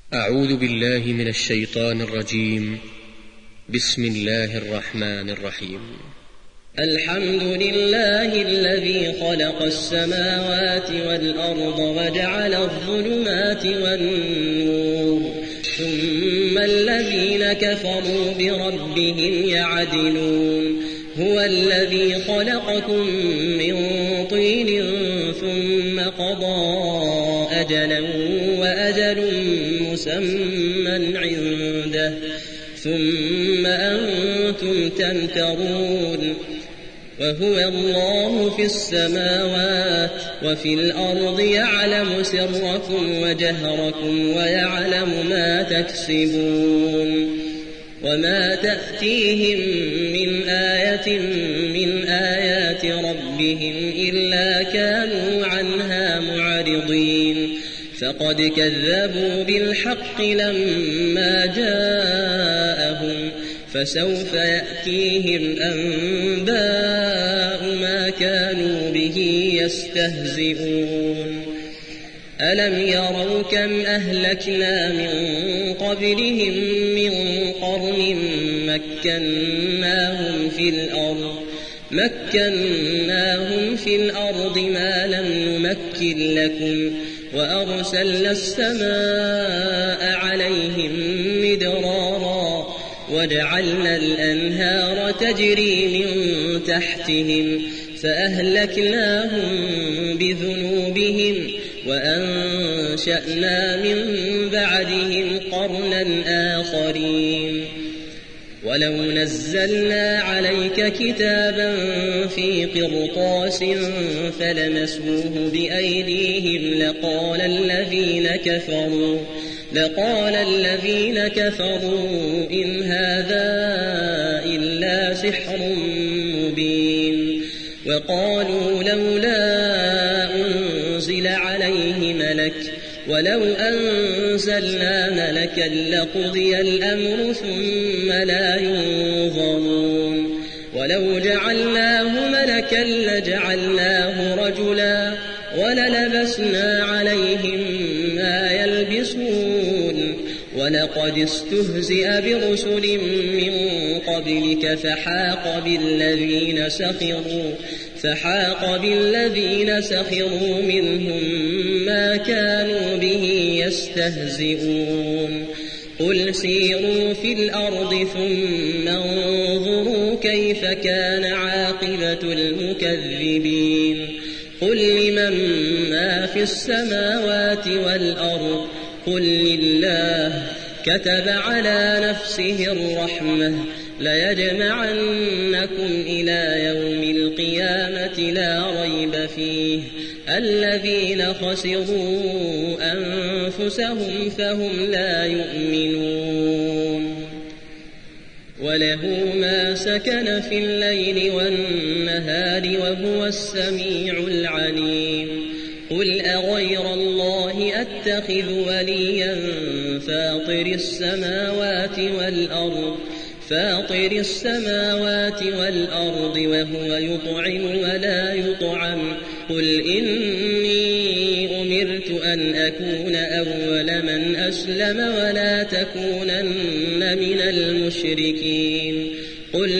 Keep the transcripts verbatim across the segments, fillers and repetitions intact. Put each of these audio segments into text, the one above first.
أعوذ بالله من الشيطان الرجيم. بسم الله الرحمن الرحيم. الحمد لله الذي خلق السماوات والأرض وجعل الظلمات والنور ثم الذين كفروا بربهم يعدلون. هو الذي خلقكم من طين ثم قضى أجلا وأجل مسمى عنده ثم أنتم تمترون. وهو الله في السماوات وفي الأرض يعلم سركم وجهركم ويعلم ما تكسبون. وما تأتيهم من آية من آيات ربهم إلا كانوا عنها معرضين. فقد كذبوا بالحق لما جاءهم فسوف يأتيهم أنباء ما كانوا به يستهزئون. ألم يروا كم أهلكنا من قبلهم من قرن مكناهم في الأرض مكناهم في الأرض ما لم نمكن لكم وأرسلنا السماء عليهم مدرارا وجعلنا الأنهار تجري من تحتهم فأهلكناهم بذنوبهم وأنشأنا من بعدهم قرنا آخرين. ولو نزلنا عليك كتابا في قرطاس فلمسوه بأيديهم لقال الذين كفروا لقال الذين كفروا إن هذا إلا سحر مبين. وقالوا لولا أنزل عليه ملك ولو أنزلنا ملكا لقضي الأمر ثم لا ينظرون. ولو جعلناه ملكا لجعلناه رجلا وللبسنا عليهم ما يلبسون. ولقد استهزئ برسل من قبلك فحاق بالذين سخروا فحاق بالذين سخروا منهم ما كانوا به يستهزئون. قل سيروا في الأرض ثم انظروا كيف كان عاقبة المكذبين. قل لمن ما في السماوات والأرض قل لله كتب على نفسه الرحمة ليجمعنكم إلى يوم القيامة لا ريب فيه الذين خسروا أنفسهم فهم لا يؤمنون. وله ما سكن في الليل والنهار وهو السميع العليم. قل أغير الله أتخذ وليا فاطر السماوات والأرض فاطر السماوات والأرض وهو يطعم ولا يطعم. قل إني أمرت أن أكون أول من أسلم ولا تكونن من المشركين. قل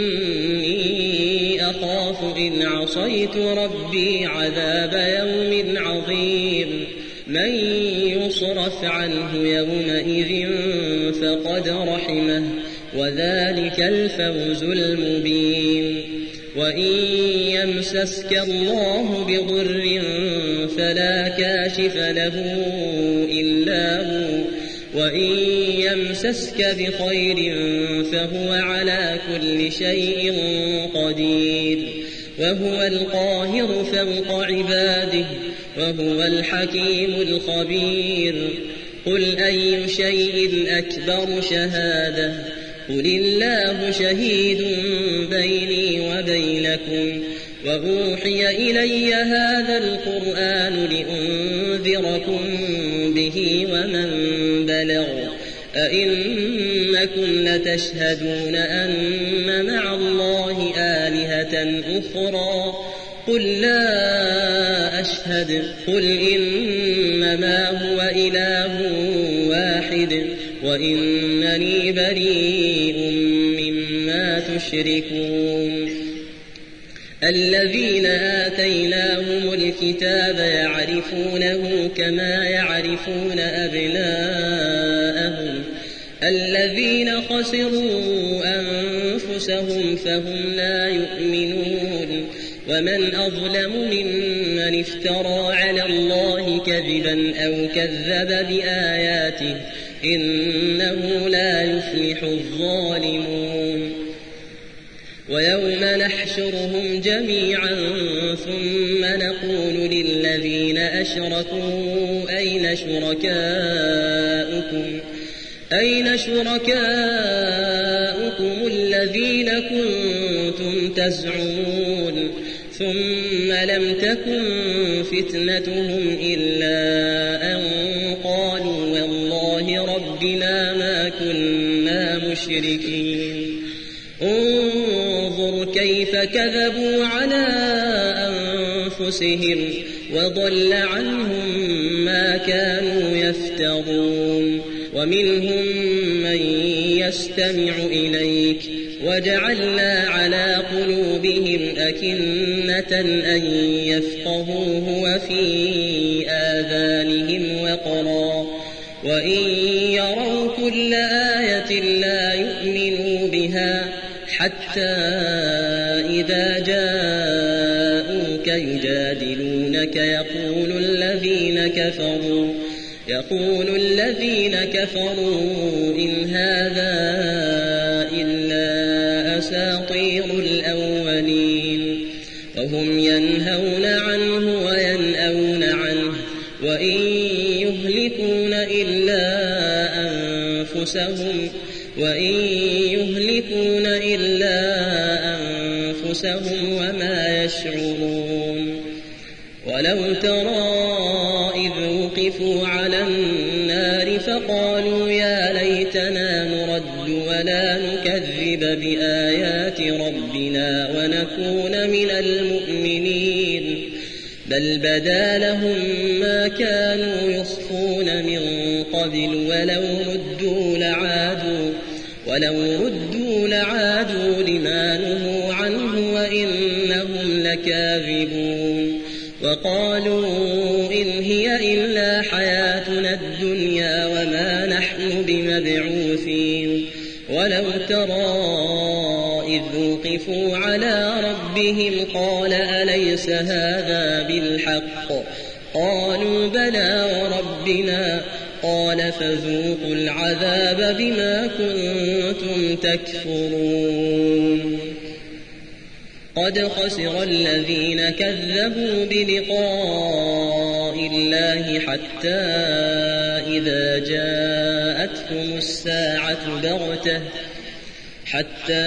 إني أخاف إن عصيت ربي عذاب يوم عظيم. من يصرف عنه يومئذ فقد رحمه وذلك الفوز المبين. وإن يمسسك الله بضر فلا كاشف له إلا هو وإن يمسسك بخير فهو على كل شيء قدير. وهو القاهر فوق عباده وهو الحكيم الخبير. قل أي شيء أكبر شهادة قل الله شهيد بيني وبينكم. وأوحي إلي هذا القرآن لأنذركم به ومن بلغ. أئنكم لتشهدون أن مع الله آلهة أخرى قل لا أشهد قل إنما هو إله واحد واحد وإنني بريء مما تشركون. الذين آتيناهم الكتاب يعرفونه كما يعرفون أبناءهم الذين خسروا أنفسهم فهم لا يؤمنون. ومن أظلم ممن افترى على الله كذبا أو كذب بآياته إنه لا يفلح الظالمون. ويوم نحشرهم جميعا ثم نقول للذين أشركوا أين شركاؤكم أين شركاؤكم الذين كنتم تزعمون ثم لم تكن فتنتهم إلا أن قالوا والله ربنا ما كنا مشركين. انظر كيف كذبوا على أنفسهم وضل عنهم ما كانوا يفترون. ومنهم من يستمع إليك وجعلنا على قلوبهم أكنة أن يفقهوه وفي آذانهم وقرا وإن يروا كل آية لا يؤمنوا بها حتى إذا جاءوك يجادلونك يقول الذين كفروا يقول الذين كفروا إن هذا إلا أساطير الأولين. وهم ينهون عنه وينأون عنه وإن يهلكون إلا أنفسهم وإن يهلكون إلا أنفسهم وما يشعرون. ولو ترى إذ وقفوا على النار فقالوا يا ليتنا نرد ولا نكذب بآيات ربنا ونكون من المؤمنين بل بدا لهم ما كانوا يخفون من قبل ولو ردوا لعادوا ولو ردوا لعادوا لما نهوا عنه وإنهم لكاذبون. وقالوا إن هي إلا حياتنا الدنيا وما نحن بمبعوثين. ولو ترى إذ وقفوا على ربهم قال أليس هذا بالحق قالوا بلى وربنا قال فذوقوا العذاب بما كنتم تكفرون. قد خسر الذين كذبوا بلقاء الله حتى إذا جاءتهم الساعة بغتة حتى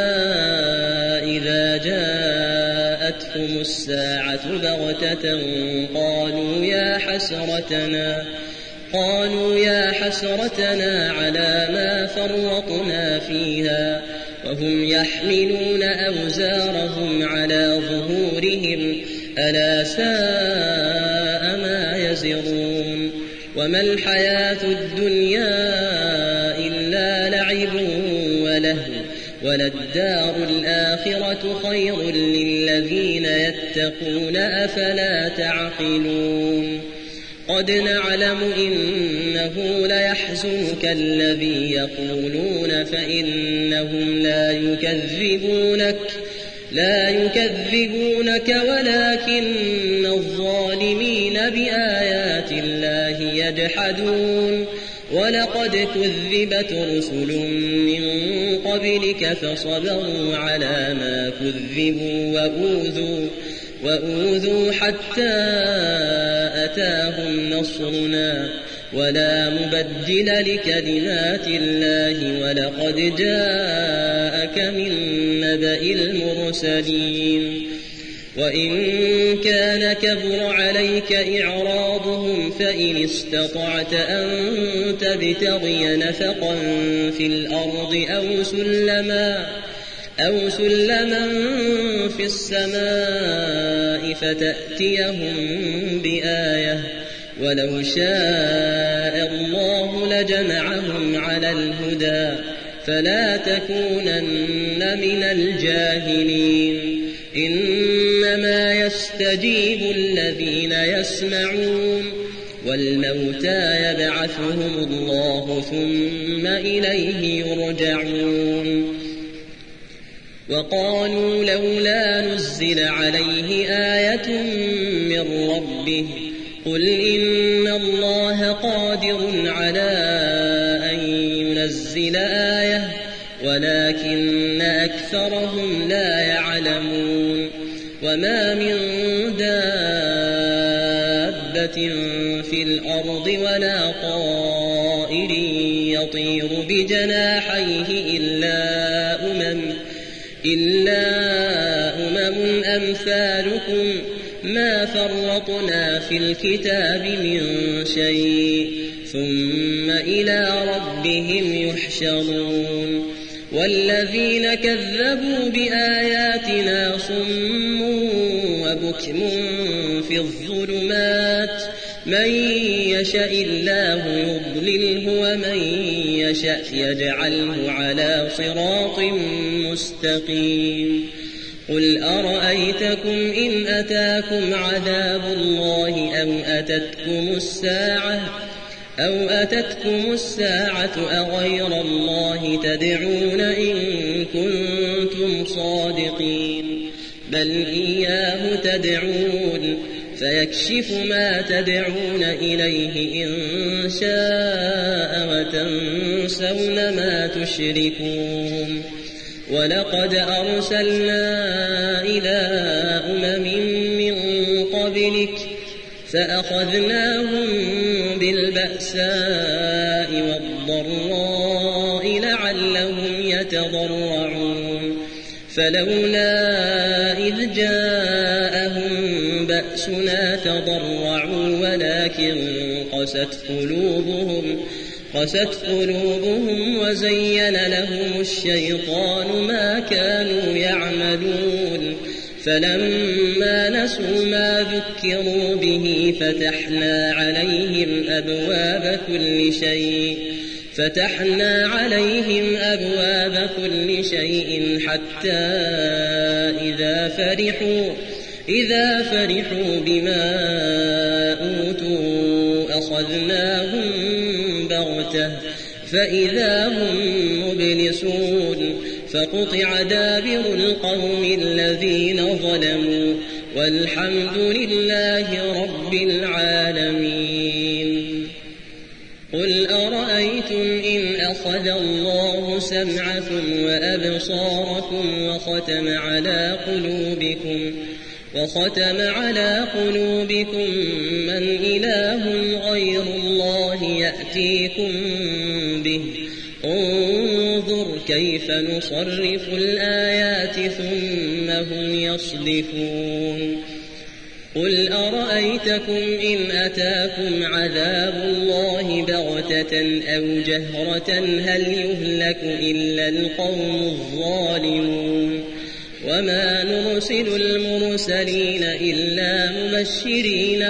إذا جاءتهم الساعة بغتة قالوا يا حسرتنا قالوا يا حسرتنا على ما فرطنا فيها وهم يحملون أوزارهم على ظهورهم ألا ساء ما يزرون. وما الحياة الدنيا إلا لعب ولهو وللدار الآخرة خير للذين يتقون أفلا تعقلون. قد نعلم إنه ليحزنك الذي يقولون فإنهم لا يكذبونك لا يكذبونك ولكن الظالمين بآيات الله يجحدون. ولقد كذبت رسل من قبلك فصبروا على ما كذبوا وأوذوا وأوذوا حتى أتاهم نصرنا ولا مبدل لكلمات الله ولقد جاءك من نبأ المرسلين. وإن كان كبر عليك إعراضهم فإن استطعت أن تبتغي نفقا في الأرض أو سلما أو سلما في السماء فتأتيهم بآية ولو شاء الله لجمعهم على الهدى فلا تكونن من الجاهلين إنما يستجيب الذين يسمعون والموتى يبعثهم الله ثم إليه يرجعون وقالوا لولا نزل عليه آية من ربه قل إن الله قادر على أن ينزل آية ولكن أكثرهم لا يعلمون وما من دابة في الأرض ولا طائر يطير بجناحيه إلا أمم إلا أمم أمثالكم ما فرطنا في الكتاب من شيء ثم إلى ربهم يحشرون والذين كذبوا بآياتنا صم وبكم في الظلمات من يشاء الله يضلله ومن يشاء يجعله على صراط مستقيم قل أرأيتكم إن أتاكم عذاب الله أو أتتكم الساعة أو أتتكم الساعة أغير الله تدعون إن كنتم صادقين بل إياه تدعون فيكشف ما تدعون إليه إن شاء وتنسون ما تشركون ولقد أرسلنا إلى أمم من قبلك فأخذناهم بالبأساء والضراء لعلهم يتضرعون فلولا إذ جاءهم بأسنا تضرعوا ولكن قست قلوبهم قست قلوبهم وزين لهم الشيطان ما كانوا يعملون فلما نسوا ما ذكروا به فتحنا عليهم أبواب كل شيء فتحنا عليهم أبواب كل شيء حتى إذا فرحوا إذا فرحوا بما أوتوا أخذناهم بغتة فإذا هم مبلسون فقطع دابر القوم الذين ظلموا والحمد لله رب العالمين قل أرأيتم إن أخذ الله سمعكم وأبصاركم وختم على قلوبكم وختم على قلوبكم من إله غير الله يأتيكم به انظر كيف نصرف الآيات ثم هم يصدفون قل أرأيتكم إن أتاكم عذاب الله بغتة أو جهرة هل يهلك إلا القوم الظالمون وما نرسل المرسلين إلا مبشرين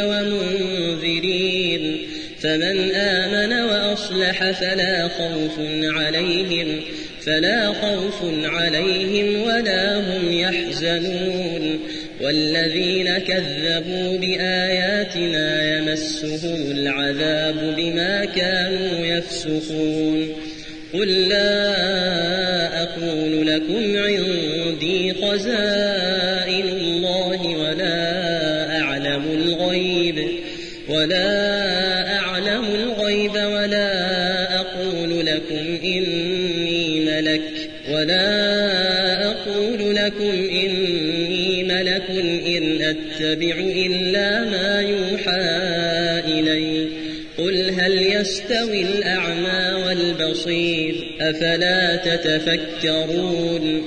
ومنذرين فمن آمن وأصلح فلا خوف عليهم فلا خوف عليهم ولا هم يحزنون والذين كذبوا بآياتنا يمسهم العذاب بما كانوا يفسقون قل لا أقول لكم عندي خزائن الله ولا أعلم الغيب ولا أعلم الغيب ولا أقول لكم إني ملك ولا أقول لكم إني ملك إن أتبع إلا ما يوحى إلي قل هل يستوي الأعمى والبصير أفلا تتفكرون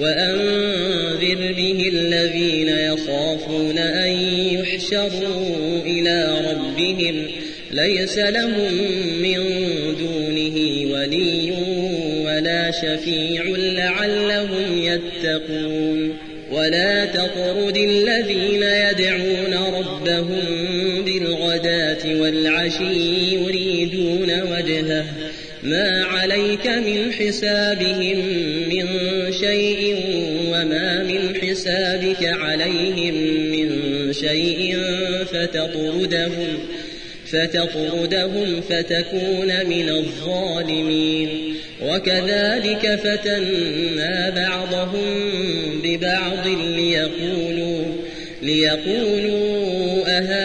وأنذر به الذين يخافون أن يحشروا إلى ربهم ليس لهم من دونه ولي ولا شفيع لعلهم يتقون ولا تطرد الذين يدعون ربهم بالغداة بالغداة والعشي يريدون وجهه ما عليك من حسابهم من شيء وما من حسابك عليهم من شيء فتطردهم فتطردهم فتكون من الظالمين وكذلك فتنا بعضهم ببعض ليقولوا ليقولوا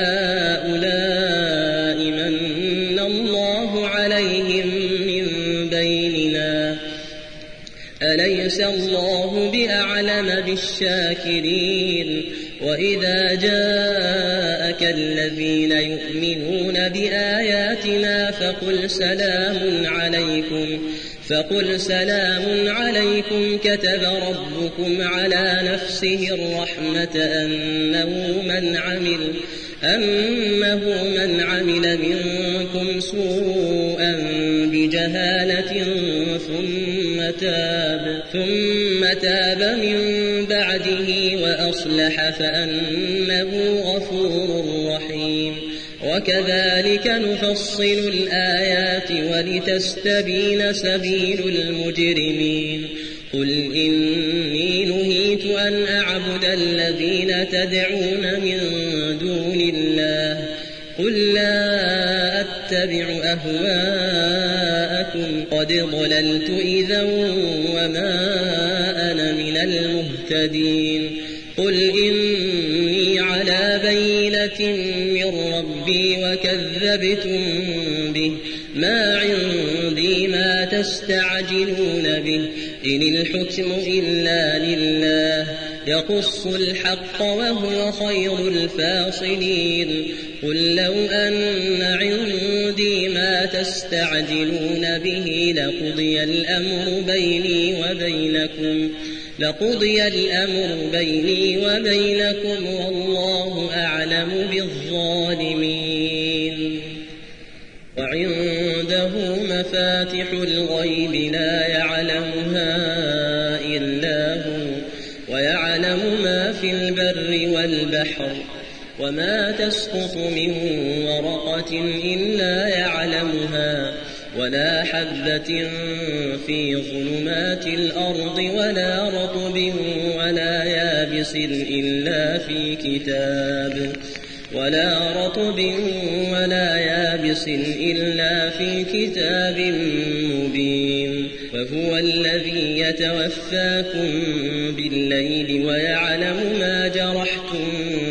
أهؤلاء من الله عليهم من بيننا أليس الله بأعلم بالشاكرين وإذا جاءك الذين يؤمنون بآياتنا فقل سلام عليكم فقل سلام عليكم كتب ربكم على نفسه الرحمة أنه من عمل أنه من عمل منكم سوءا بجهالة ثم تاب ثم تاب من بعده وأصلح فأنه غفور رحيم وكذلك نفصل الآيات ولتستبين سبيل المجرمين قل إني نهيت أن أعبد الذين تدعون من دون الله قل لا أتبع أهواءكم قد ضللت إذا وما أنا من المهتدين قل إني على بينة من ربي وكذبتم به ما عندي ما تستعجلون به إن الحكم إلا لله يقص الحق وهو خير الفاصلين قل لو أن عندي ما تستعجلون به لقضي الأمر بيني وبينكم لقضي الأمر بيني وبينكم والله أعلم بالظالمين وعنده مفاتح الغيب لا يعلمها إلا هو ويعلم ما في البر والبحر وما تسقط من ورقة إلا يعلمها ولا حبة في ظلمات الأرض ولا رطب ولا يابس إلا في كتاب ولا رطب ولا يابس إلا في كتاب مبين وهو الذي يتوفاكم بالليل ويعلم ما جرحتم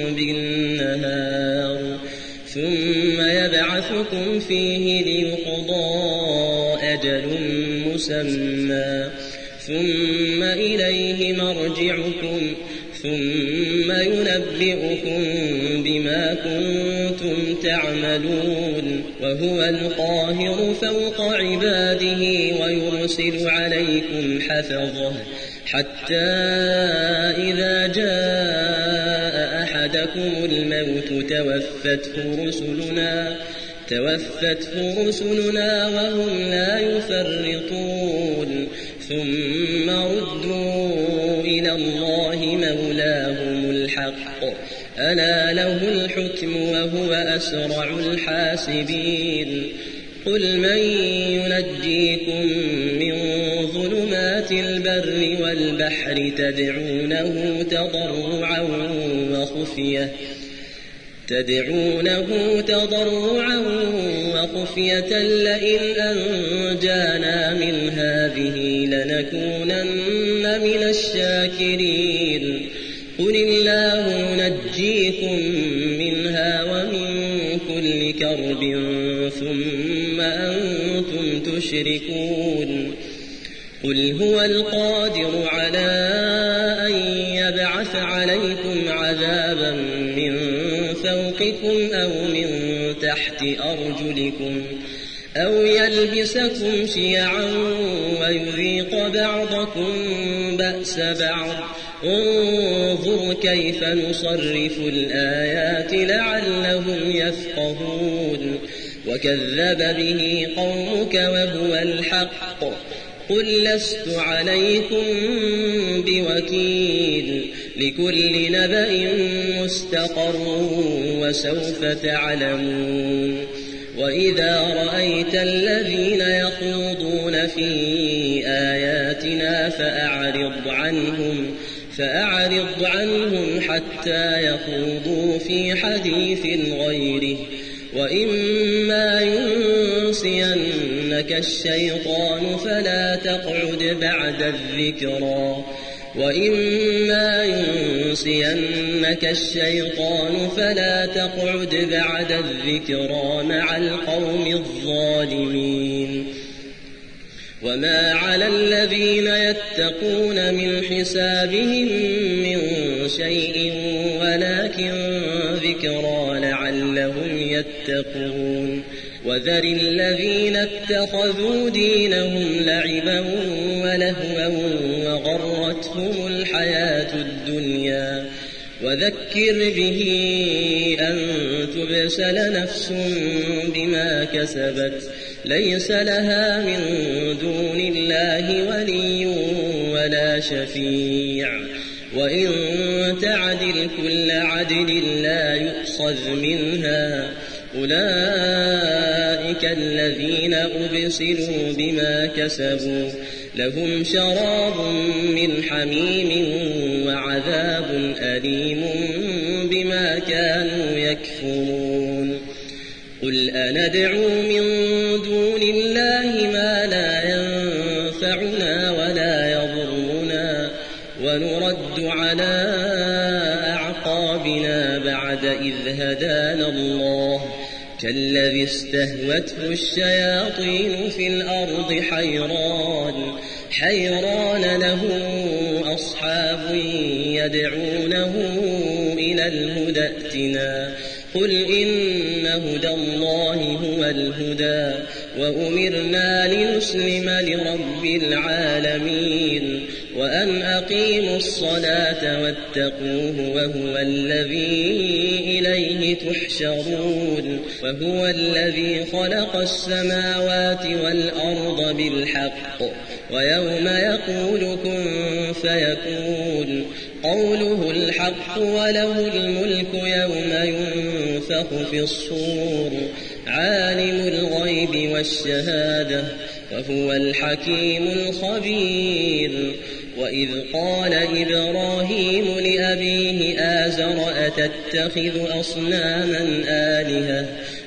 بالنهار ثم يبعثكم فيه ليقضى أجل مسمى ثم إليه مرجعكم ثم ينبئكم بما كنتم تعملون وهو القاهر فوق عباده ويرسل عليكم حفظه حتى إذا جاء أحدكم الموت توفته رسلنا توفته رسلنا وهم لا يفرطون ثم ردوا إلى الله مولاهم الحق ألا له الحكم وهو أسرع الحاسبين قل من ينجيكم من ظلمات البر والبحر تدعونه تضرعا وخفية تدعونه تضرعا وخفية لئن أنجانا من هذه لنكونن من الشاكرين قل الله نجيكم منها ومن كل كرب ثم أنتم تشركون قل هو القادر على أن يبعث عليكم عذابا من فوقكم أو من تحت أرجلكم أو يلبسكم شيعا ويذيق بعضكم بأس بعض انظر كيف نصرف الآيات لعلهم يفقهون وكذب به قومك وهو الحق قل لست عليكم بوكيل لكل نبأ مستقر وسوف تعلمون وإذا رأيت الذين يخوضون في آياتنا فأعرض عنهم فأعرض عنهم حتى يخوضوا في حديث غيره وإما ينسينك الشيطان فلا تقعد بعد الذكرى وإما ينسينك الشيطان فلا تقعد بعد الذكرى مع القوم الظالمين وما على الذين يتقون من حسابهم من شيء ولكن ذكرى لعلهم يتقون وذر الذين اتخذوا دينهم لعبا ولهوا وغرتهم الحياة الدنيا وذكر به أن تبسل نفس بما كسبت ليس لها من دون الله ولي ولا شفيع وإن تعدل كل عدل لا يؤخذ منها أولئك الذين أبسلوا بما كسبوا لهم شراب من حميم وعذاب أليم بما كانوا يكفرون قل أندعو من دون الله ما لا ينفعنا ولا يضرنا ونرد على أعقابنا بعد إذ هدانا الله كالذي استهوته الشياطين في الأرض حيران حيران له أصحاب يدعونه إلى الهدى ائتنا قل إن هدى الله هو الهدى وأمرنا لنسلم لرب العالمين وأن أقيموا الصلاة واتقوه وهو الذي إليه تحشرون وهو الذي خلق السماوات والأرض بالحق ويوم يقول كن فيكون قوله الحق وله الملك يوم ينفخ في الصور عالم الغيب والشهادة وهو الحكيم الخبير وإذ قال إبراهيم لأبيه آزر أتتخذ أصناما آلهة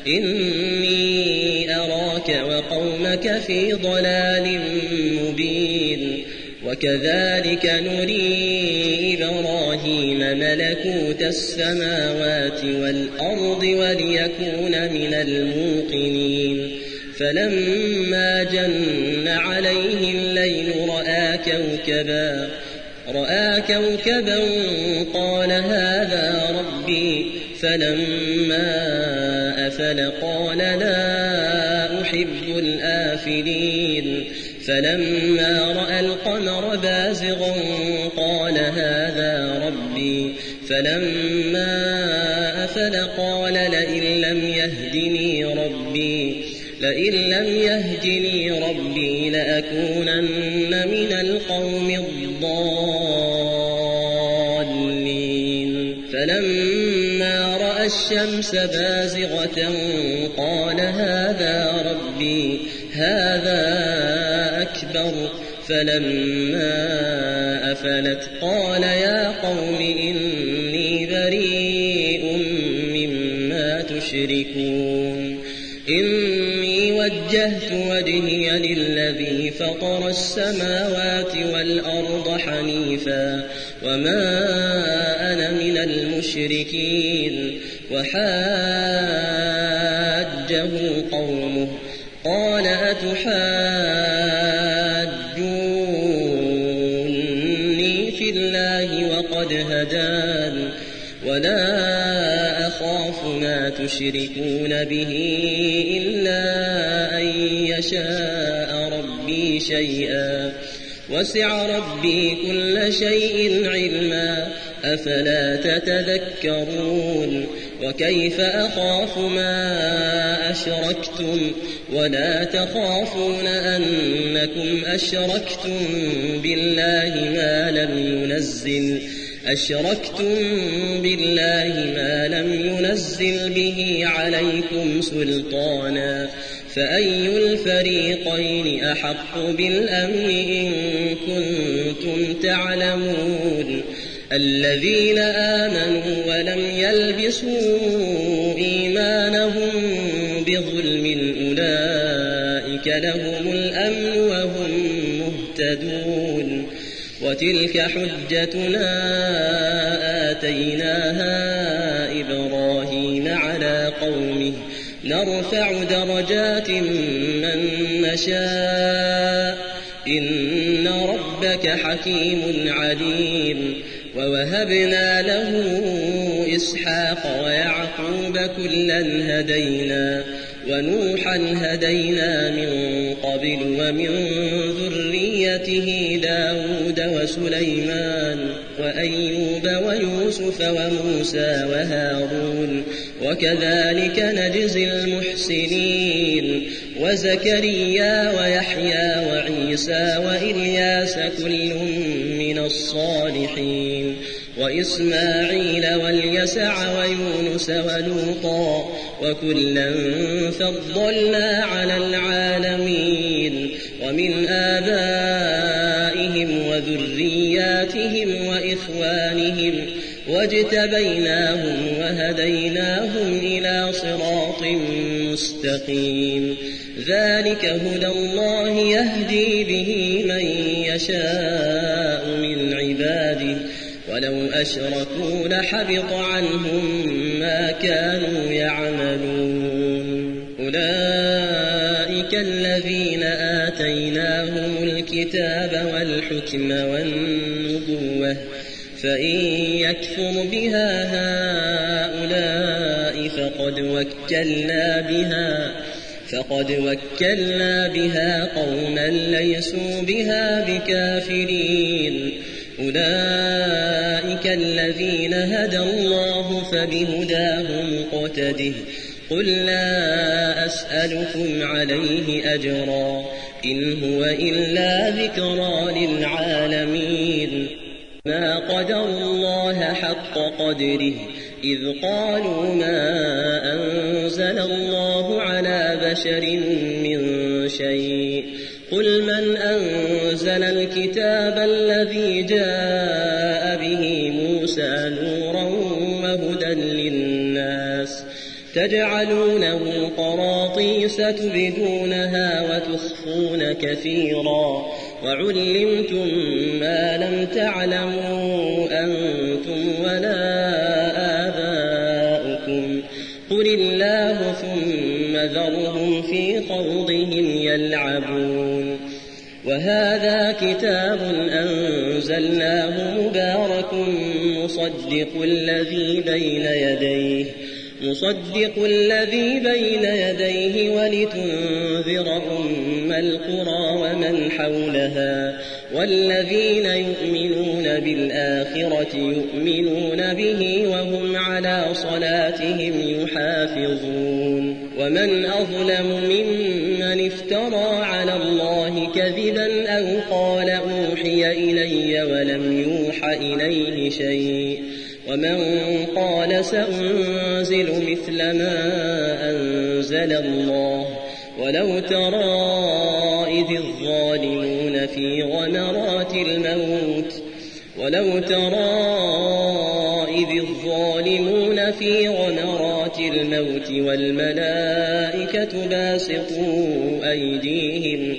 إني أراك وقومك في ضلال مبين وكذلك نري إبراهيم ملكوت السماوات والأرض وليكون من الموقنين فلما جن عليه الليل رأى كوكبا رأى كوكبا قال هذا ربي فلما أفل قال لا أحب الآفلين فلما رأى القمر بازغا قال هذا ربي فلما أفل قال لئن لم يهدني ربي لئن لم يهدني ربي لأكونن من القوم الضالين فلما رأى الشمس بازغة قال هذا ربي هذا أكبر فلما أفلت قال يا قوم إني بريء مما تشركون إني وجهت وجهي للذي فطر السماوات والأرض حنيفا وما أنا من المشركين وحاجه قومه قال أتحاجوني في الله وقد هدان ولا أخاف ما تشركون به إلا أن يشاء ربي شيئا وسع ربي كل شيء علما أفلا تتذكرون وكيف أخاف ما أشركتم ولا تخافون أنكم أشركتم بالله ما لم ينزل أشركتم بالله ما لم ينزل به عليكم سلطانا فأي الفريقين أحق بالأمن إن كنتم تعلمون الذين آمنوا ولم يلبسوا إيمانهم بظلم أولئك لهم الأمن وهم مهتدون وتلك حجتنا آتيناها إبراهيم على قومه نرفع درجات من نشاء إن ربك حكيم عليم ووهبنا له إسحاق ويعقوب كلا هدينا ونوحا هدينا من قبل ومن ذريته داود وسليمان وأيوب ويوسف وموسى وهارون وكذلك نجزي المحسنين وزكريا ويحيى وعيسى وإلياس كل من الصالحين وإسماعيل واليسع ويونس ولوطا وكلا فضلنا على العالمين ومن آبائهم وذرياتهم وإخوانهم واجتبيناهم وهديناهم إلى صراط مستقيم ذلك هدى الله يهدي به من يشاء من عباده ولو أشركوا لحبط عنهم ما كانوا يعملون أولئك الذين آتيناهم الكتاب والحكم والنبوة فإن يكفر بها هؤلاء فقد وكلنا بها فقد وكلنا بها قوما ليسوا بها بكافرين أولئك الذين هدى الله فبهداه مقتده قل لا أسألكم عليه أجرا إن هو إلا ذكرى للعالمين ما قدر الله حق قدره إذ قالوا ما أنزل الله على بشر من شيء قل من أنزل الكتاب الذي جاء به موسى نورا وهدى للناس تجعلونه قراطيس تبدونها وتخفون كثيرا وعلمتم ما لم تعلموا أنتم ولا آباؤكم قل الله ثم ذرهم في خوضهم يلعبون وهذا كتاب أنزلناه مبارك مصدق الذي بين يديه مصدق الذي بين يديه ولتنذر أم القرى ومن حولها والذين يؤمنون بالآخرة يؤمنون به وهم على صلاتهم يحافظون ومن أظلم ممن افترى على الله كذبا أو قال أوحي إلي ولم يوح إليه شيء ومن قال سأنزل مثل ما أنزل الله ولو ترى إذ الظالمون في غمرات الموت ولو ترى إذ الظالمون في غمرات الموت والملائكة باسطوا أيديهم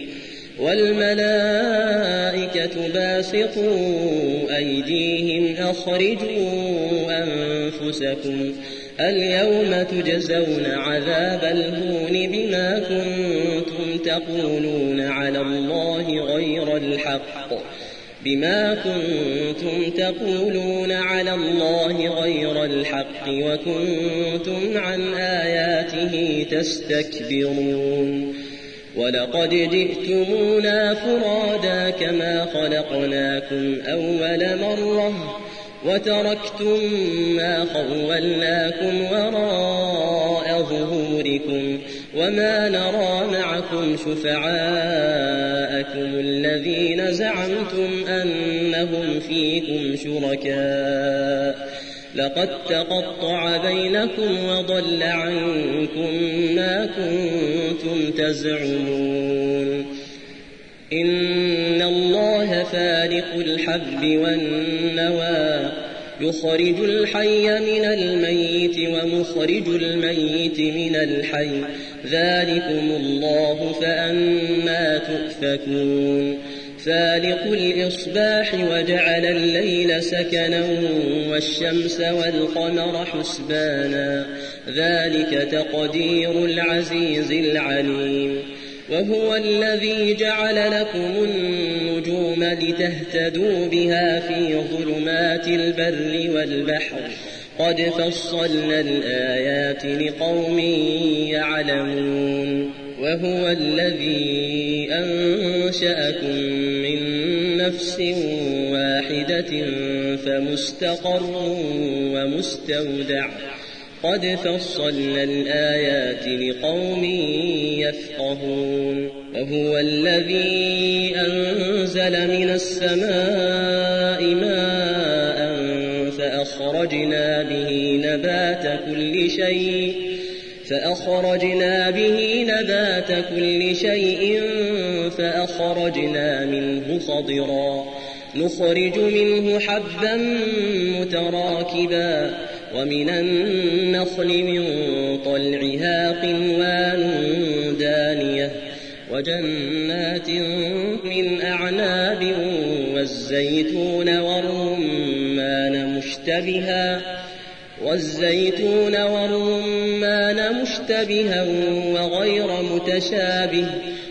والملائكة باسطوا أيديهم أخرجوا أنفسكم اليوم تجزون عذاب الهون بما كنتم تقولون على الله غير الحق بما كنتم تقولون على الله غير الحق وكنتم عن آياته تستكبرون ولقد جئتمونا فرادا كما خلقناكم أول مرة وتركتم ما خولناكم وراء ظهوركم وما نرى معكم شفعاءكم الذين زعمتم أنهم فيكم شركاء لقد تقطع بينكم وضل عنكم ما كنتم تزعمون إن الله فالق الحب والنوى يخرج الحي من الميت ومخرج الميت من الحي ذلكم الله فأنى تؤفكون فالق الإصباح وجعل الليل سكنا والشمس والقمر حسبانا ذلك تقدير العزيز العليم وهو الذي جعل لكم النجوم لتهتدوا بها في ظلمات البر والبحر قد فصلنا الآيات لقوم يعلمون وهو الذي أنشأكم من نفس واحدة فمستقر ومستودع قد فصلنا الآيات لقوم يفقهون وهو الذي أنزل من السماء ماء فأخرجنا به نبات كل شيء فأخرجنا به نبات كل شيء فأخرجنا منه خضرا نخرج منه حبا متراكبا ومن النخل من طلعها قنوان دانية وجنات من أعناب والزيتون والرمان مشتبها والزيتون والرمان مشتبها وغير متشابه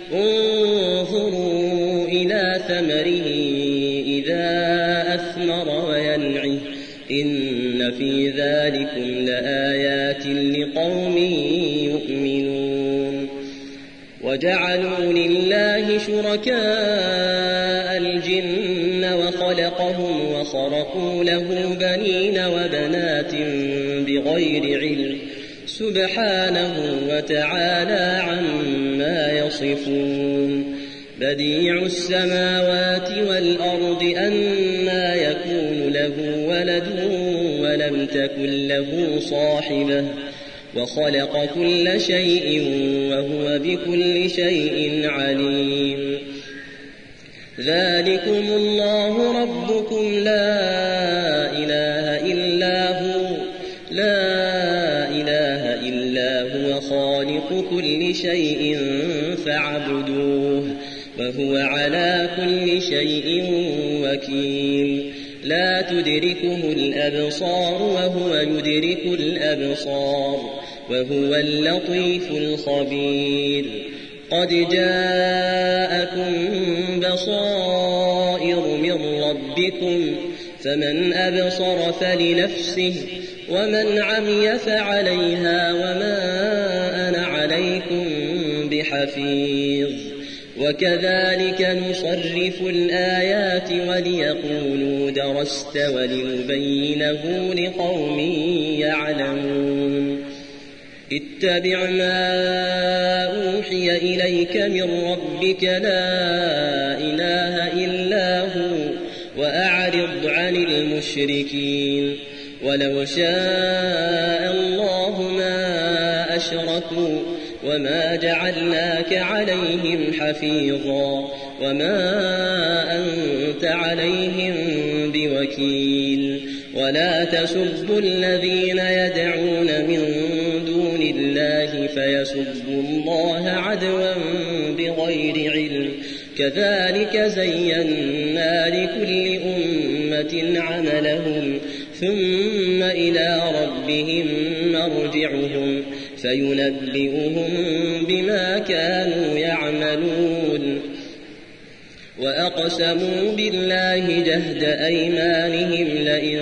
انظروا إلى ثمره إذا أثمر وينعه إن في ذلكم لآيات لقوم يؤمنون وجعلوا لله شركاء الجن وخلقهم وخرقوا له بنين وبنات بغير علم سبحانه وتعالى عما يصفون بديع السماوات والأرض أنى يكون له ولد ولم تكن له صاحبة وخلق كل شيء وهو بكل شيء عليم ذلكم الله ربكم لا إله إلا هو لا إله إلا هو خالق كل شيء فاعبدوه وهو على كل شيء وكيل لا تدركه الأبصار وهو يدرك الأبصار وهو اللطيف الخبير قد جاءكم بصائر من ربكم فمن أبصر فلنفسه ومن عمي فعليها وما أنا عليكم بحفيظ وكذلك نصرف الآيات وليقولوا درست ولنبينه لقوم يعلمون اتبع ما أوحي إليك من ربك لا إله إلا هو وأعرض عن المشركين ولو شاء الله ما أشركوا وما جعلناك عليهم حفيظا وما أنت عليهم بوكيل ولا تسبوا الذين يدعون من دون الله فيسبوا الله عدوا بغير علم كذلك زينا لكل أمة عملهم ثم إلى ربهم مرجعهم فينبئهم بما كانوا يعملون وأقسموا بالله جهد أيمانهم لئن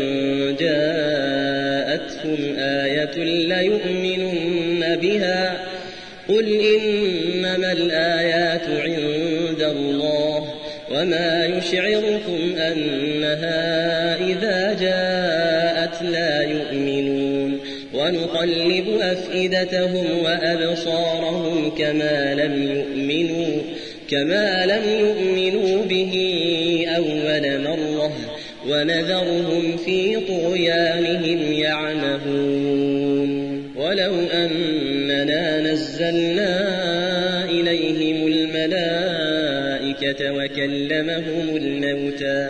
جاءتهم آية ليؤمنن بها قل إنما الآيات عند الله وما يشعركم أنها إذا جاءت لا يؤمنون ونقلب أفئدتهم وأبصارهم كما لم يؤمنوا كما لم يؤمنوا به أول مرة ونذرهم في طغيانهم يعمهون ولو أننا نزلنا إليهم الملائكة وكلمهم الموتى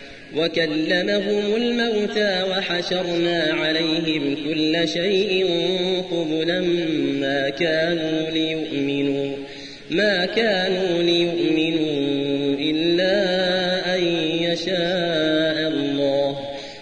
وكلمهم الموتى وحشرنا عليهم كل شيء قبلا ما كانوا ليؤمنوا ما كانوا ليؤمنوا إلا أن يشاء الله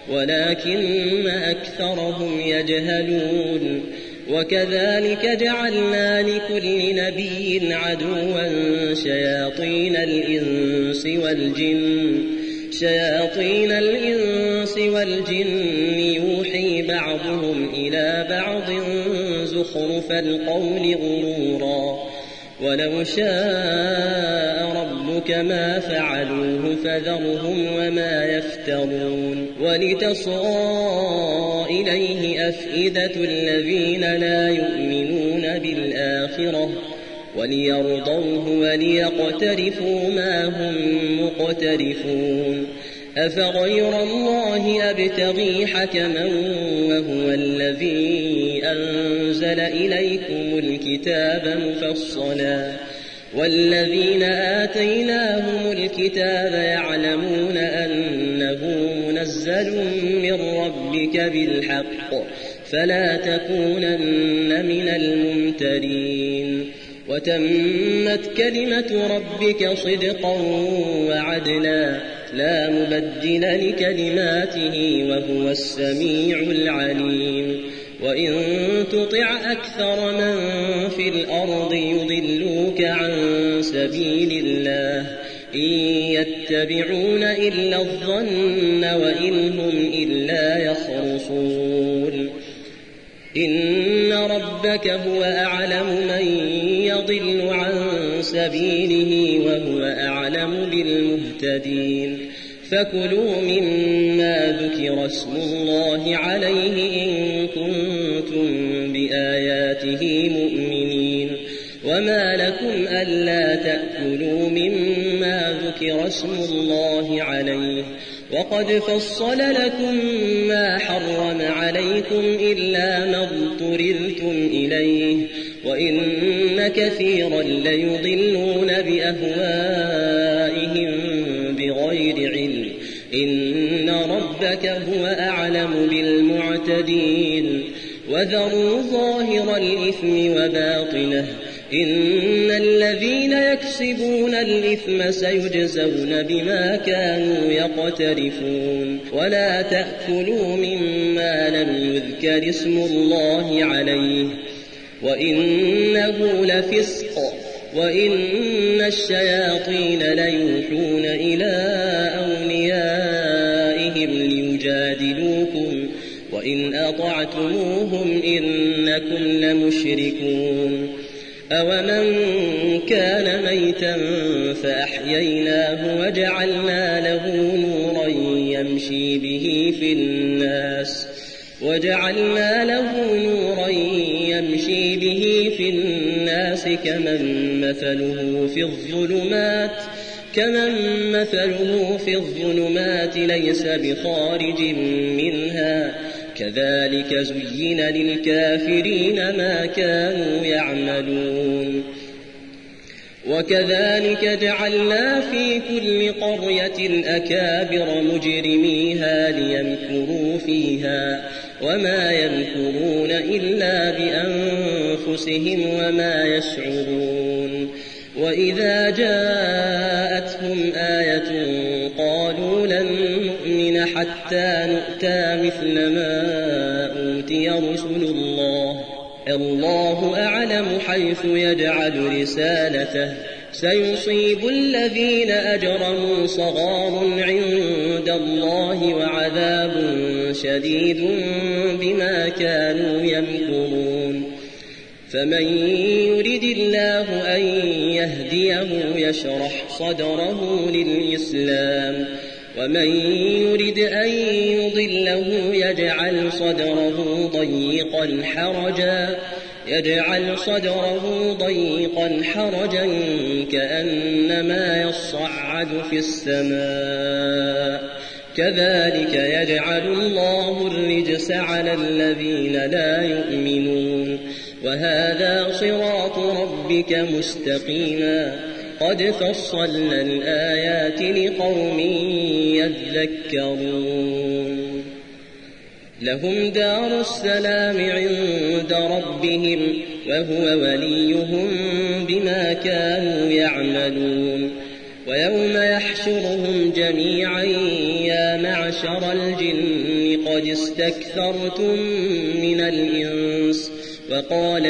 ولكن أكثرهم يجهلون وكذلك جعلنا لكل نبي عدوا شياطين الإنس والجن شياطين الإنس والجن يوحي بعضهم إلى بعض زخرف القول غرورا ولو شاء ربك ما فعلوه فذرهم وما يفترون ولتصغى إليه أفئدة الذين لا يؤمنون بالآخرة وليرضوه وليقترفوا ما هم مقترفون أفغير الله أبتغي حكما وهو الذي أنزل إليكم الكتاب مفصلا والذين آتيناهم الكتاب يعلمون أنه منزل من ربك بالحق فلا تكونن من الممترين وتمت كلمة ربك صدقا وعدلا لا مبدل لكلماته وهو السميع العليم وإن تطع أكثر من في الأرض يضلوك عن سبيل الله إن يتبعون إلا الظن وإن هم إلا يخرصون إن ربك هو أعلم من يضل عن سبيله وهو أعلم بالمهتدين فكلوا مما ذكر اسم الله عليه إن كنتم بآياته مؤمنين وما لكم ألا تأكلوا مما ذكر اسم الله عليه وقد فصل لكم ما حرم عليكم إلا ما اضطررتم إليه وإن كثيرا ليضلون بأهوائهم بغير علم إن ربك هو أعلم بالمعتدين وذروا ظاهر الإثم وباطنه إن الذين يكسبون الإثم سيجزون بما كانوا يقترفون ولا تأكلوا مما لم يذكر اسم الله عليه وإنه لفسق وإن الشياطين ليوحون إلى أوليائهم ليجادلوكم وإن أطعتموهم إنكم لمشركون أومن كان ميتا فأحييناه وجعلنا له نورا يمشي به في الناس وجعلنا له نورا يمشي به في الناس كمن مثله في الظلمات كمن مثله في الظلمات ليس بخارج منها كذلك زين للكافرين ما كانوا يعملون وكذلك جعلنا في كل قرية أكابر مجرميها ليمكروا فيها وما يمكرون إلا بأنفسهم وما يشعرون وإذا جاءتهم آية قالوا لن نؤمن حتى نؤتى مثل ما أوتي رسل الله الله أعلم حيث يجعل رسالته سيصيب الذين أجرموا صغار عند الله وعذاب شديد بما كانوا يمكرون فمن يرد الله أن يهديه يشرح صدره للإسلام ومن يرد أن يضله يجعل صدره ضيقا حرجا يجعل صدره ضيقا حرجا كأنما يصعد في السماء كذلك يجعل الله الرجس على الذين لا يؤمنون وهذا صراط ربك مستقيما قد فصلنا الآيات لقوم يذكرون لهم دار السلام عند ربهم وهو وليهم بما كانوا يعملون ويوم يحشرهم جميعا يا معشر الجن قد استكثرتم من الإنس وقال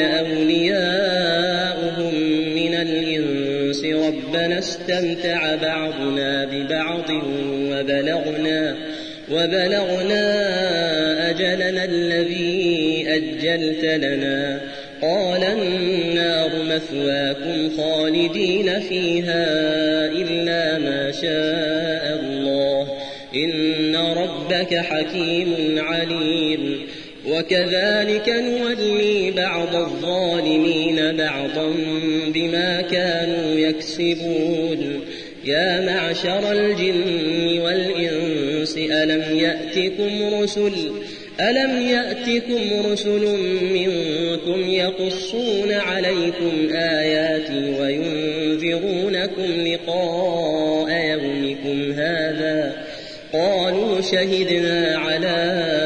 أولياؤهم من الإنس ربنا استمتع بعضنا ببعض وبلغنا وبلغنا أجلنا الذي أجلت لنا قال النار مثواكم خالدين فيها إلا ما شاء الله إن ربك حكيم عليم وكذلك نولي بعض الظالمين بعضا بما كانوا يكسبون يا معشر الجن والإنس ألم يأتكم رسل ألم يأتكم رسل منكم يقصون عليكم آياتي وينذرونكم لقاء يومكم هذا قالوا شهدنا على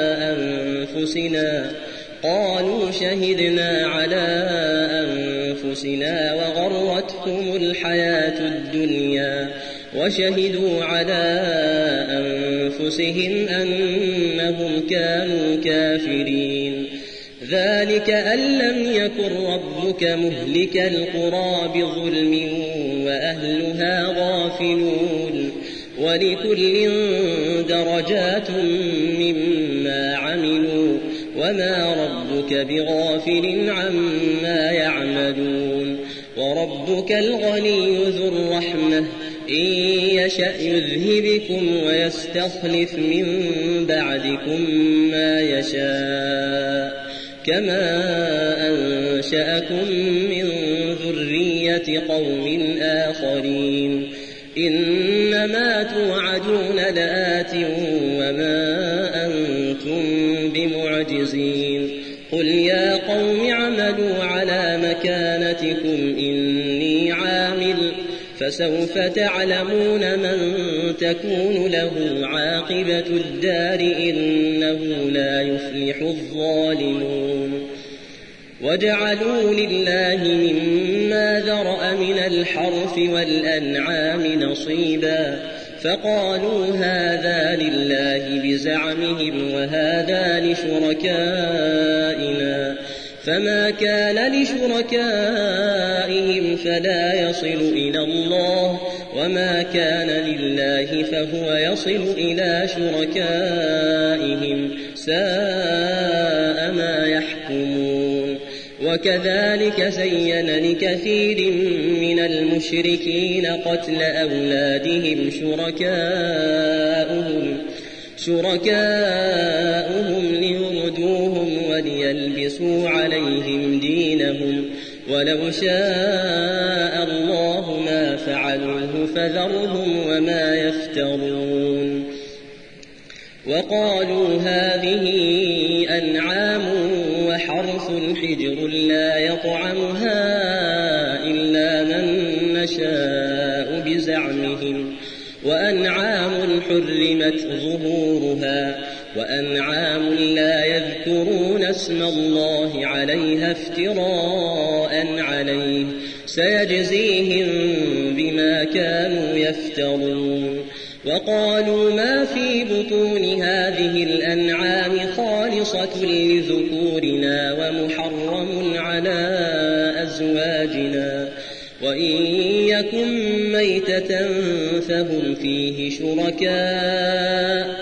أنفسنا قالوا شهدنا على أنفسنا وغرتهم الحياة الدنيا وشهدوا على أنفسهم أنهم كانوا كافرين ذلك أن لم يكن ربك مهلك القرى بظلم وأهلها غافلون ولكل درجات مما عملوا وما ربك بغافل عما يعملون وربك الغني ذو الرحمة إن يشأ يذهبكم ويستخلف من بعدكم ما يشاء كما أنشأكم من ذرية قوم آخرين إنما توعدون لآت وما أنتم بمعجزين قل يا قوم اعملوا على مكانتكم إني عامل فسوف تعلمون من تكون له عاقبة الدار إنه لا يفلح الظالمون وجعلوا لله مما ذرأ من الحرث والأنعام نصيبا فقالوا هذا لله بزعمهم وهذا لشركائنا فما كان لشركائهم فلا يصل إلى الله وما كان لله فهو يصل إلى شركائهم ساء ما يحكمون وكذلك زين لكثير من المشركين قتل أولادهم شركاؤهم شركاؤهم ليردوهم وليلبسوا عليهم دينهم ولو شاء الله ما فعلوه فذرهم وما يفترون وقالوا هذه أنعام وحرث حجر لا يطعمها إلا من نشاء بزعمهم وأنعام حرمت ظهورها وأنعام لا يذكرون اسم الله عليها افتراء عليه سيجزيهم بما كانوا يفترون وقالوا ما في بطون هذه الأنعام خالصة لذكورنا ومحرم على أزواجنا وإن يكن ميتة فهم فيه شركاء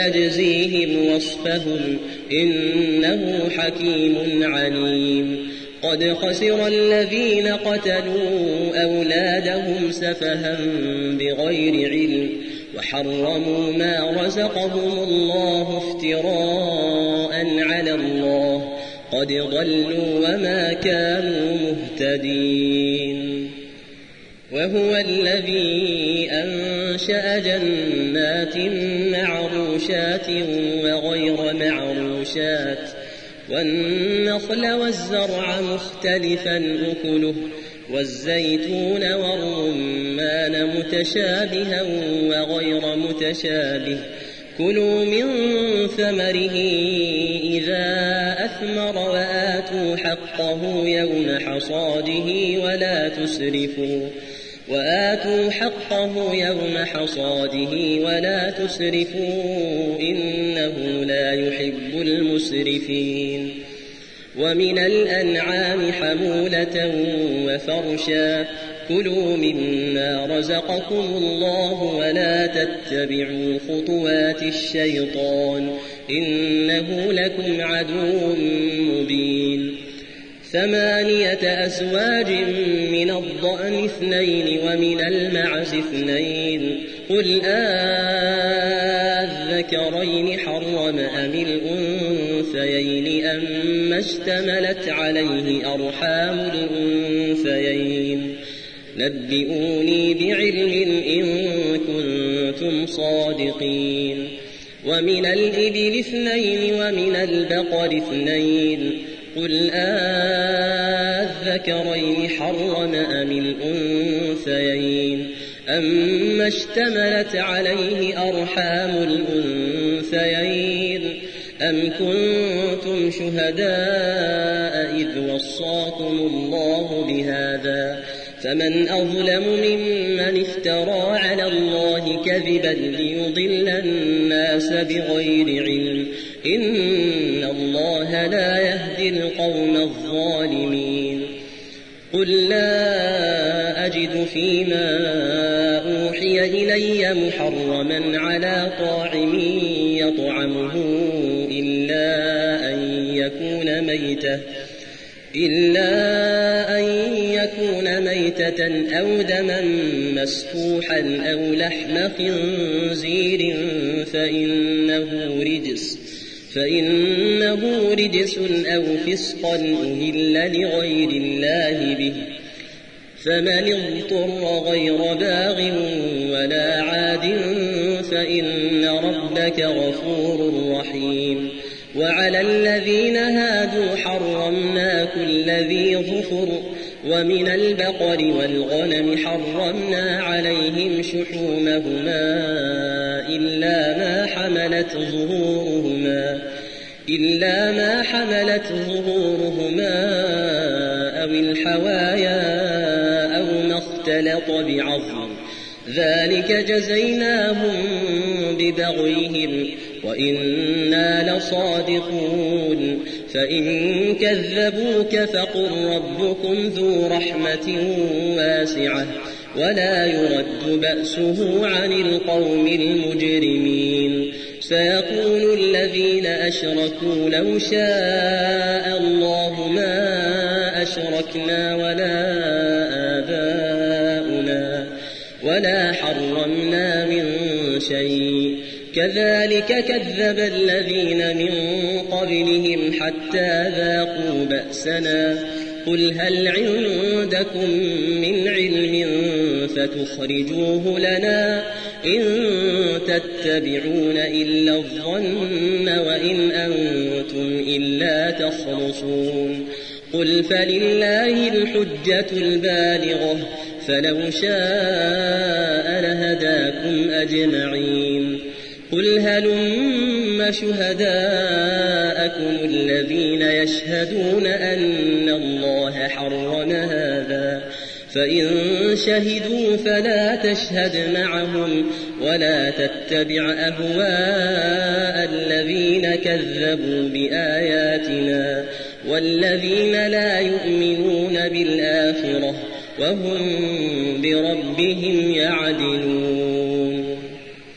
سيجزيهم وصفهم إنه حكيم عليم قد خسر الذين قتلوا أولادهم سفها بغير علم وحرموا ما رزقهم الله افتراء على الله قد ضلوا وما كانوا مهتدين. وهو الذي أنشأ جنات معروشات وغير معروشات والنخل والزرع مختلفا أكله والزيتون والرمان متشابها وغير متشابه كلوا من ثمره إذا أثمر وآتوا حقه يوم حصاده ولا تسرفوا وآتوا حقه يوم حصاده ولا تسرفوا إنه لا يحب المسرفين. ومن الأنعام حمولة وفرشا كلوا مما رزقكم الله ولا تتبعوا خطوات الشيطان إنه لكم عدو مبين. ثمانية أزواج من الضأن اثنين ومن المعز اثنين قل آذكرين حرم أم الأنثيين أما اشتملت عليه أرحام الأنثيين نبئوني بعلم إن كنتم صادقين. ومن الإبل اثنين ومن البقر اثنين قل آذكرين حرم أم الأنثيين أما اشتملت عليه أرحام الأنثيين أم كنتم شهداء إذ وصاكم الله بهذا فمن أظلم ممن افترى على الله كذبا ليضل الناس بغير علم إن الله لا يهدي القوم الظالمين. قل لا أجد فيما أوحي إلي محرما على طاعم يطعمه إلا أن يكون ميتة إلا أن يكون ميتة أو دما مسفوحا أو لحم خنزير فإنه رجس فإنه رجس أو فسقا أهل لغير الله به فمن اضطر غير باغ ولا عاد فإن ربك غفور رحيم. وعلى الذين هادوا حرمنا كل ذي ظفر ومن البقر والغنم حرمنا عليهم شحومهما إلا ما حملت ظهورهما إلا ما حملت ظهورهما أو الحوايا أو ما اختلط بعظم ذلك جزيناهم ببغيهم وإنا لصادقون. فإن كذبوك فقل ربكم ذو رحمة واسعة ولا يرد بأسه عن القوم المجرمين. سيقول الذين أشركوا لو شاء الله ما أشركنا ولا آباؤنا ولا حرمنا من شيء كذلك كذب الذين من قبلهم حتى ذاقوا بأسنا قل هل عندكم من علم فتخرجوه لنا إن تتبعون إلا الظن وإن أنتم إلا تخرصون. قل فلله الحجة البالغة فلو شاء لهداكم أجمعين. قل هلم شهداءكم الذين يشهدون أن الله حرم هذا فإن شهدوا فلا تشهد معهم ولا تتبع أهواء الذين كذبوا بآياتنا والذين لا يؤمنون بالآخرة وهم بربهم يعدلون.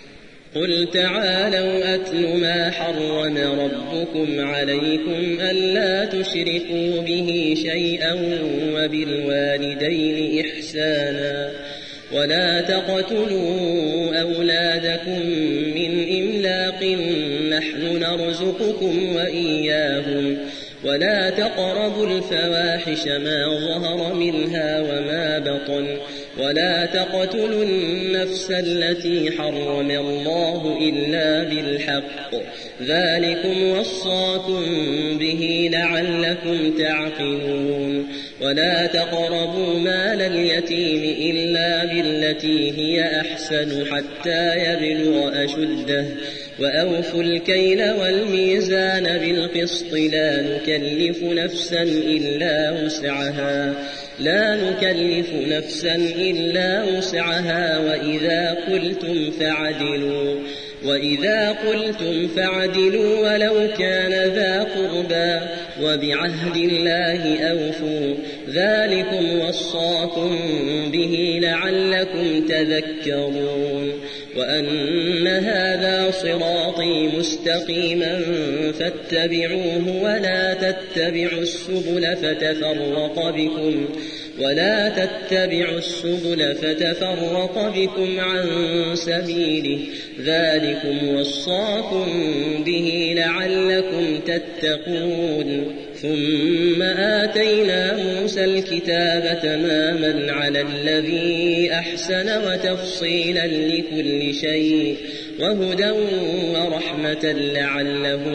قل تعالوا أتل ما حرم ربكم عليكم ألا تشركوا به شيئا وبالوالدين إحسانا ولا تقتلوا أولادكم من إملاق نحن نرزقكم وإياهم ولا تقربوا الفواحش ما ظهر منها وما بطن ولا تقتلوا النفس التي حرم الله إلا بالحق ذلكم وصاكم به لعلكم تعقلون ولا تقربوا مال اليتيم إلا بالتي هي أحسن حتى يبلغ أشده وأوفوا الكيل والميزان بالقسط لا نكلف نفسا إلا وسعها لا نكلف نفسا إلا وسعها وإذا قلتم فعدلوا وإذا قلتم فعدلوا ولو كان ذا قربى وبعهد الله أوفوا ذلكم وصاكم به لعلكم تذكرون وأن هذا صراطي مستقيما فاتبعوه ولا تتبعوا السبل فتفرق بكم ولا تتبعوا السبل فتفرق بكم عن سبيله ذلكم وصاكم به لعلكم تتقون ثم آتينا موسى الكتاب تماما على الذي أحسن وتفصيلا لكل شيء وهدى ورحمة لعلهم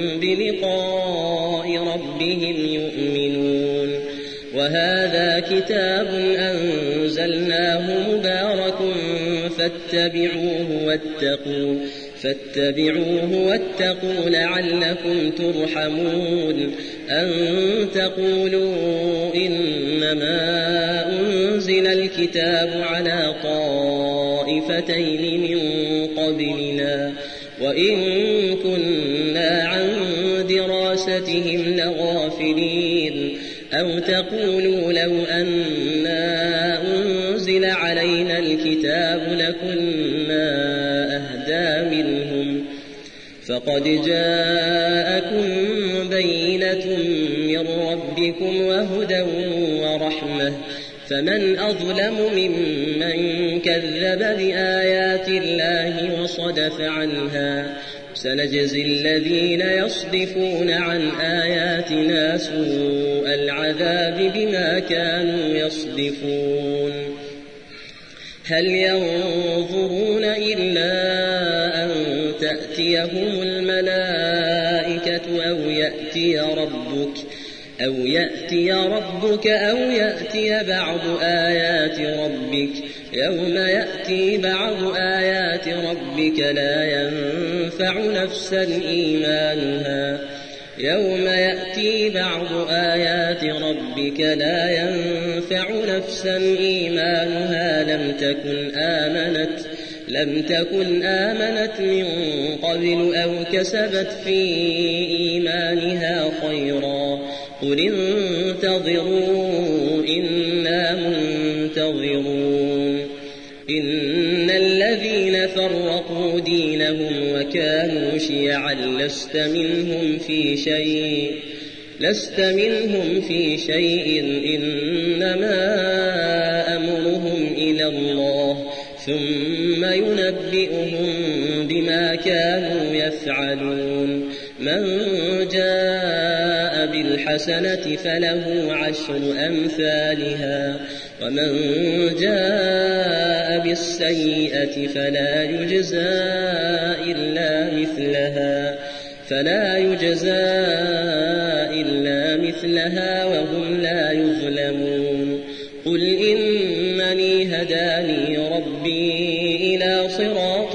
بلقاء ربهم يؤمنون وهذا كتاب أنزلناه مبارك فاتبعوه واتقوا فاتبعوه واتقوا لعلكم ترحمون أن تقولوا إنما أنزل الكتاب على طائفتين من قبلنا وإن كنا عن دراستهم لغافلين أو تقولوا لو أنا أنزل علينا الكتاب لكنا أهدى منهم فقد جاءكم بينة من ربكم وهدى ورحمة فمن أظلم ممن كذب بآيات الله وصدف عنها سنجزي الذين يصدفون عن آياتنا سوء العذاب بما كانوا يصدفون هل ينظرون إلا أن تأتيهم الملائكة أو يأتي ربك أو يأتي ربك أو يأتي بعض آيات ربك يوم يأتي بعض آيات ربك لا ينفع نفسا إيمانها يوم يأتي بعض آيات ربك لا ينفع نفسا إيمانها لم تكن آمنت لم تكن آمنت من قبل أو كسبت في إيمانها خيرا قل انتظروا إنا منتظرون إن الذين فرقوا دينهم وكانوا شيعا لست منهم في شيء لست منهم في شيء إنما أمرهم إلى الله ثم ينبئهم بما كانوا يفعلون من جاء بالحسنة فله عشر أمثالها ومن جاء بالسيئة فلا يجزى إلا مثلها فلا يجزى إلا مثلها وهم لا يظلمون قل إنني هداني ربي إلى صراط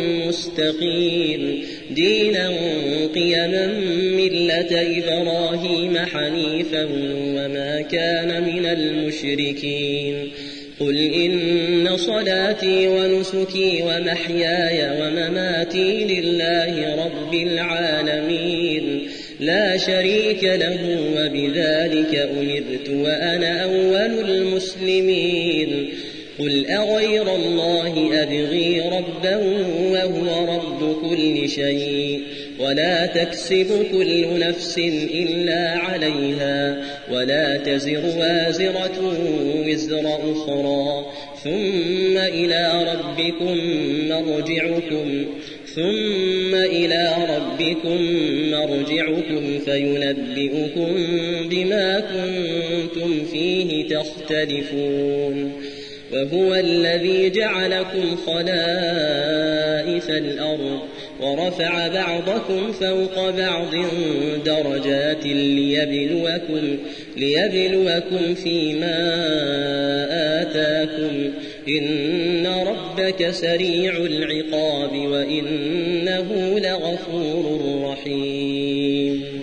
مستقيم دينا قيما ملة إبراهيم حنيفا وما كان من المشركين قل إن صلاتي ونسكي ومحياي ومماتي لله رب العالمين لا شريك له وبذلك أمرت وأنا أول المسلمين قل أغير الله أبغي ربا وهو رب كل شيء ولا تكسب كل نفس إلا عليها ولا تزر وازرة وزر أخرى ثم إلى ربكم مرجعكم ثم إلى ربكم مرجعكم فينبئكم بما كنتم فيه تختلفون وهو الذي جعلكم خلائف الأرض ورفع بعضكم فوق بعض درجات ليبلوكم, ليبلوكم فيما آتاكم إن ربك سريع العقاب وإنه لغفور رحيم